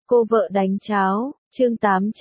Cô vợ đánh cháo, chương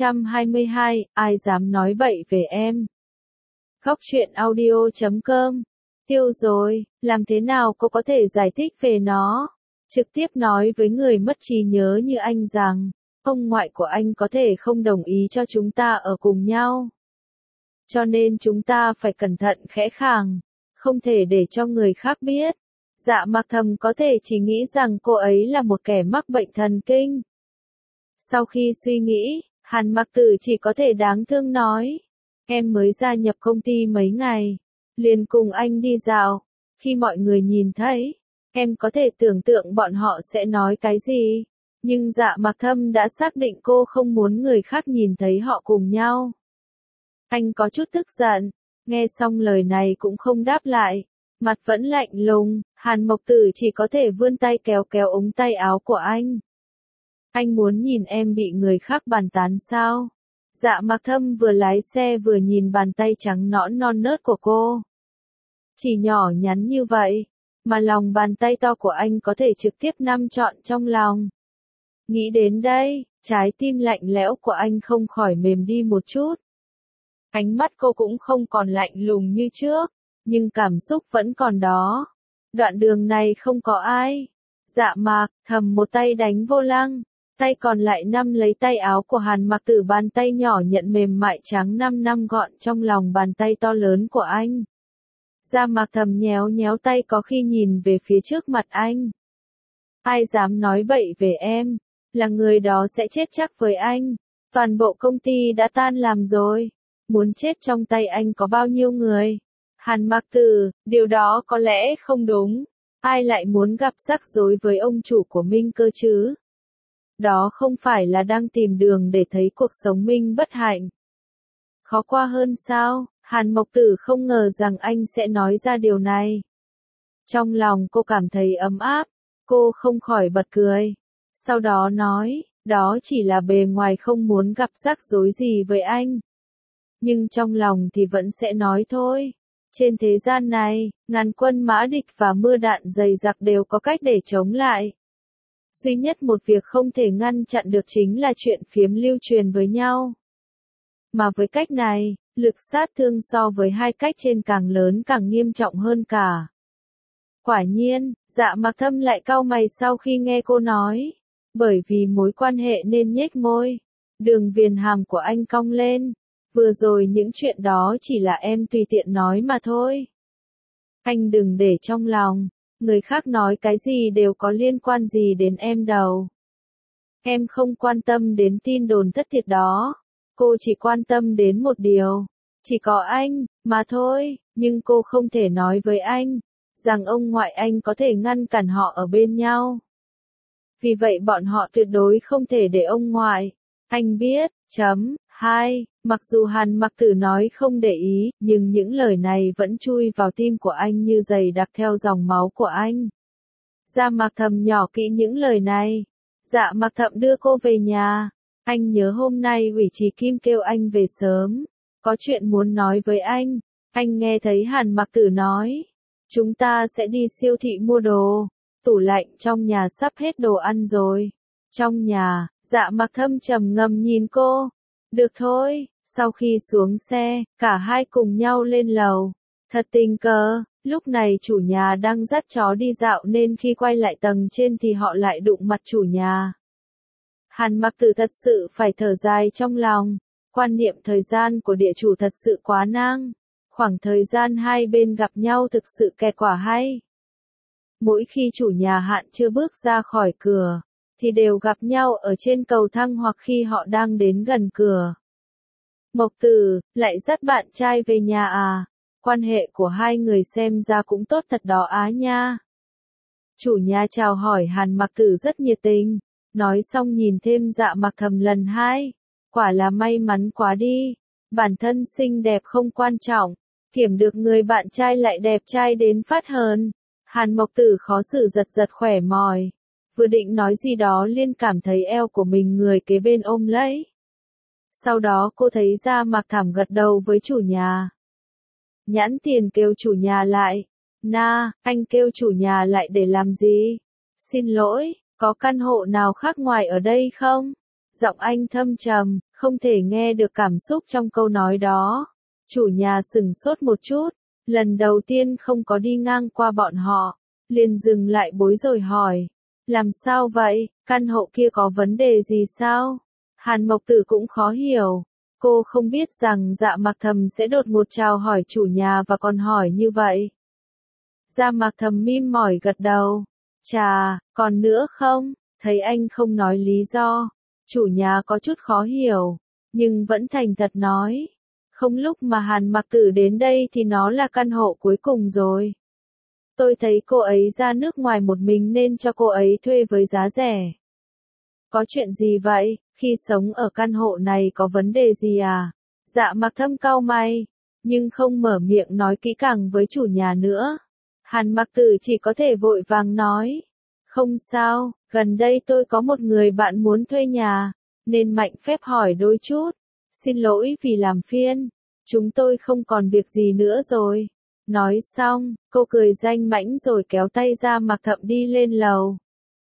822, ai dám nói bậy về em. Góc truyện audio.com. Tiêu rồi, làm thế nào cô có thể giải thích về nó? Trực tiếp nói với người mất trí nhớ như anh rằng, ông ngoại của anh có thể không đồng ý cho chúng ta ở cùng nhau. Cho nên chúng ta phải cẩn thận khẽ khàng, không thể để cho người khác biết. Dạ Mặc Thầm có thể chỉ nghĩ rằng cô ấy là một kẻ mắc bệnh thần kinh. Sau khi suy nghĩ, Hàn Mặc Tử chỉ có thể đáng thương nói. Em mới gia nhập công ty mấy ngày, liền cùng anh đi dạo. Khi mọi người nhìn thấy, em có thể tưởng tượng bọn họ sẽ nói cái gì. Nhưng Dạ Mặc Thâm đã xác định cô không muốn người khác nhìn thấy họ cùng nhau. Anh có chút tức giận, nghe xong lời này cũng không đáp lại. Mặt vẫn lạnh lùng, Hàn Mộc Tử chỉ có thể vươn tay kéo kéo ống tay áo của anh. Anh muốn nhìn em bị người khác bàn tán sao? Dạ Mặc Thâm vừa lái xe vừa nhìn bàn tay trắng nõn non nớt của cô. Chỉ nhỏ nhắn như vậy, mà lòng bàn tay to của anh có thể trực tiếp nắm trọn trong lòng. Nghĩ đến đây, trái tim lạnh lẽo của anh không khỏi mềm đi một chút. Ánh mắt cô cũng không còn lạnh lùng như trước, nhưng cảm xúc vẫn còn đó. Đoạn đường này không có ai. Dạ Mặc Thầm một tay đánh vô lăng, tay còn lại nắm lấy tay áo của Hàn Mặc Tử, bàn tay nhỏ nhận mềm mại trắng năm gọn trong lòng bàn tay to lớn của anh. Dạ Mặc Thầm nhéo nhéo tay có khi nhìn về phía trước mặt anh. Ai dám nói bậy về em, là người đó sẽ chết chắc với anh. Toàn bộ công ty đã tan làm rồi. Muốn chết trong tay anh có bao nhiêu người? Hàn Mặc Tử, điều đó có lẽ không đúng. Ai lại muốn gặp rắc rối với ông chủ của Minh Cơ chứ? Đó không phải là đang tìm đường để thấy cuộc sống Minh bất hạnh. Khó qua hơn sao? Hàn Mộc Tử không ngờ rằng anh sẽ nói ra điều này. Trong lòng cô cảm thấy ấm áp, cô không khỏi bật cười. Sau đó nói, đó chỉ là bề ngoài không muốn gặp rắc rối gì với anh. Nhưng trong lòng thì vẫn sẽ nói thôi. Trên thế gian này, ngàn quân mã địch và mưa đạn dày dặc đều có cách để chống lại. Duy nhất một việc không thể ngăn chặn được chính là chuyện phiếm lưu truyền với nhau. Mà với cách này, lực sát thương so với hai cách trên càng lớn càng nghiêm trọng hơn cả. Quả nhiên, Dạ Mặc Thâm lại cau mày sau khi nghe cô nói. Bởi vì mối quan hệ nên nhếch môi. Đường viền hàm của anh cong lên. Vừa rồi những chuyện đó chỉ là em tùy tiện nói mà thôi. Anh đừng để trong lòng. Người khác nói cái gì đều có liên quan gì đến em đâu. Em không quan tâm đến tin đồn thất thiệt đó. Cô chỉ quan tâm đến một điều. Chỉ có anh, mà thôi. Nhưng cô không thể nói với anh rằng ông ngoại anh có thể ngăn cản họ ở bên nhau. Vì vậy bọn họ tuyệt đối không thể để ông ngoại. Anh biết, Mặc dù Hàn Mặc Tử nói không để ý, nhưng những lời này vẫn chui vào tim của anh như giày đặc theo dòng máu của anh. Dạ Mặc Thầm nhỏ kỹ những lời này. Dạ Mặc Thầm đưa cô về nhà. Anh nhớ hôm nay Ủy Trì Kim kêu anh về sớm. Có chuyện muốn nói với anh. Anh nghe thấy Hàn Mặc Tử nói. Chúng ta sẽ đi siêu thị mua đồ. Tủ lạnh trong nhà sắp hết đồ ăn rồi. Trong nhà, Dạ Mặc Thâm trầm ngâm nhìn cô. Được thôi. Sau khi xuống xe, cả hai cùng nhau lên lầu. Thật tình cờ, lúc này chủ nhà đang dắt chó đi dạo nên khi quay lại tầng trên thì họ lại đụng mặt chủ nhà. Hàn Mặc Tử thật sự phải thở dài trong lòng. Quan niệm thời gian của địa chủ thật sự quá nang. Khoảng thời gian hai bên gặp nhau thực sự kẹt quả hay. Mỗi khi chủ nhà Hạn chưa bước ra khỏi cửa, thì đều gặp nhau ở trên cầu thang hoặc khi họ đang đến gần cửa. Mộc Tử, lại dắt bạn trai về nhà à? Quan hệ của hai người xem ra cũng tốt thật đó á nha. Chủ nhà chào hỏi Hàn Mặc Tử rất nhiệt tình. Nói xong nhìn thêm Dạ Mặc Thầm lần hai. Quả là may mắn quá đi. Bản thân xinh đẹp không quan trọng. Kiểm được người bạn trai lại đẹp trai đến phát hờn. Hàn Mộc Tử khó xử giật giật khỏe mỏi. Vừa định nói gì đó liền cảm thấy eo của mình người kế bên ôm lấy. Sau đó cô thấy Dạ Mặc Thầm gật đầu với chủ nhà. Nhãn Tiền kêu chủ nhà lại. Anh kêu chủ nhà lại để làm gì? Xin lỗi, Có căn hộ nào khác ngoài ở đây không? Giọng anh thâm trầm, không thể nghe được cảm xúc trong câu nói đó. Chủ nhà sững sốt một chút, lần đầu tiên không có đi ngang qua bọn họ, liền dừng lại bối rồi hỏi. Làm sao vậy, căn hộ kia có vấn đề gì sao? Hàn Mộc Tử cũng khó hiểu. Cô không biết rằng Dạ Mặc Thầm sẽ đột ngột chào hỏi chủ nhà và còn hỏi như vậy. Dạ Mặc Thầm mím mỏi gật đầu. Chà, còn nữa không? Thấy anh không nói lý do. Chủ nhà có chút khó hiểu, nhưng vẫn thành thật nói. Không, lúc mà Hàn Mặc Tử đến đây thì nó là căn hộ cuối cùng rồi. Tôi thấy cô ấy ra nước ngoài một mình nên cho cô ấy thuê với giá rẻ. Có chuyện gì vậy, khi sống ở căn hộ này có vấn đề gì à? Dạ Mặc Thâm cau mày, nhưng không mở miệng nói kỹ càng với chủ nhà nữa. Hàn Mặc Tử chỉ có thể vội vàng nói. Không sao, gần đây tôi có một người bạn muốn thuê nhà, nên mạnh phép hỏi đôi chút. Xin lỗi vì làm phiền, chúng tôi không còn việc gì nữa rồi. Nói xong, cô cười danh mãnh rồi kéo tay Dạ Mặc Thâm đi lên lầu.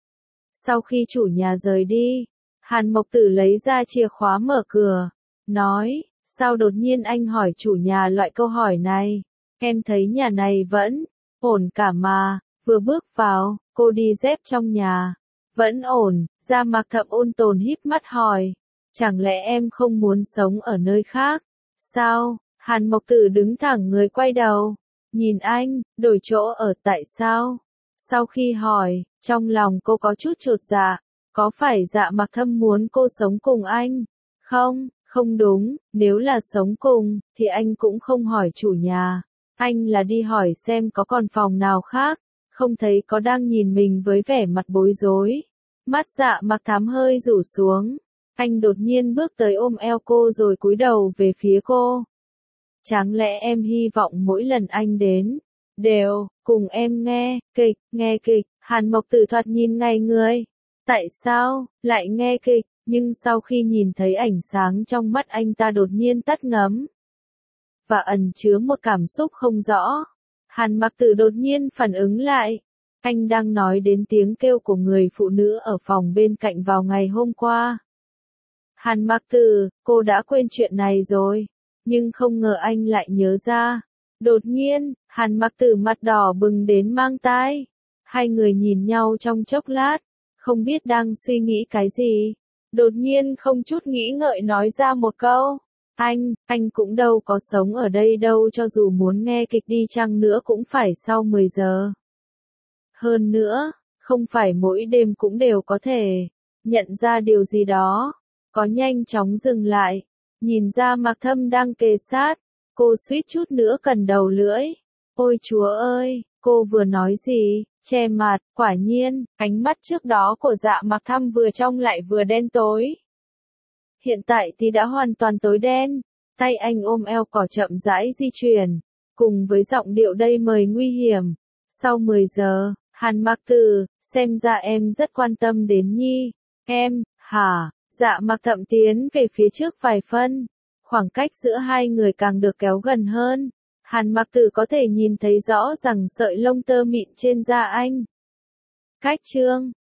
Sau khi chủ nhà rời đi, Hàn Mộc Tử lấy ra chìa khóa mở cửa, nói, sao đột nhiên anh hỏi chủ nhà loại câu hỏi này? Em thấy nhà này vẫn ổn cả mà. Vừa bước vào, cô đi dép trong nhà. Vẫn ổn, Dạ Mặc Thâm ôn tồn híp mắt hỏi. Chẳng lẽ em không muốn sống ở nơi khác? Sao? Hàn Mộc Tử đứng thẳng người quay đầu. Nhìn anh, đổi chỗ ở tại sao? Sau khi hỏi, trong lòng cô có chút chột dạ. Có phải Dạ Mặc Thâm muốn cô sống cùng anh? Không, không đúng, nếu là sống cùng, thì anh cũng không hỏi chủ nhà. Anh là đi hỏi xem có còn phòng nào khác. Không thấy có đang nhìn mình với vẻ mặt bối rối. Mắt Dạ Mặc Thâm hơi rủ xuống. Anh đột nhiên bước tới ôm eo cô rồi cúi đầu về phía cô. Chẳng lẽ em hy vọng mỗi lần anh đến, đều cùng em nghe kịch? Hàn Mộc Tử thoạt nhìn ngay người. Tại sao lại nghe kịch? Nhưng sau khi nhìn thấy ánh sáng trong mắt anh ta đột nhiên tắt ngấm và ẩn chứa một cảm xúc không rõ. Hàn Mặc Tử đột nhiên phản ứng lại. Anh đang nói đến tiếng kêu của người phụ nữ ở phòng bên cạnh vào ngày hôm qua. Hàn Mặc Tử, cô đã quên chuyện này rồi. Nhưng không ngờ anh lại nhớ ra. Đột nhiên, Hàn Mặc Tử mặt đỏ bừng đến mang tai. Hai người nhìn nhau trong chốc lát, không biết đang suy nghĩ cái gì. Đột nhiên không chút nghĩ ngợi nói ra một câu. Anh cũng đâu có sống ở đây đâu, cho dù muốn nghe kịch đi chăng nữa cũng phải sau 10 giờ. Hơn nữa, không phải mỗi đêm cũng đều có thể nhận ra điều gì đó. Có nhanh chóng dừng lại, nhìn Dạ Mặc Thâm đang kề sát, cô suýt chút nữa cần đầu lưỡi. Ôi Chúa ơi, cô vừa nói gì? Che mặt, quả nhiên, ánh mắt trước đó của Dạ Mặc Thâm vừa trong lại vừa đen tối. Hiện tại thì đã hoàn toàn tối đen, tay anh ôm eo cỏ chậm rãi di chuyển, cùng với giọng điệu đầy mời nguy hiểm. Sau 10 giờ, Hàn Mặc Tử, xem ra em rất quan tâm đến Nhi. Em, hả? Dạ Mặc Thâm tiến về phía trước vài phân. Khoảng cách giữa hai người càng được kéo gần hơn. Hàn Mặc Tử có thể nhìn thấy rõ rằng sợi lông tơ mịn trên da anh. Cách chương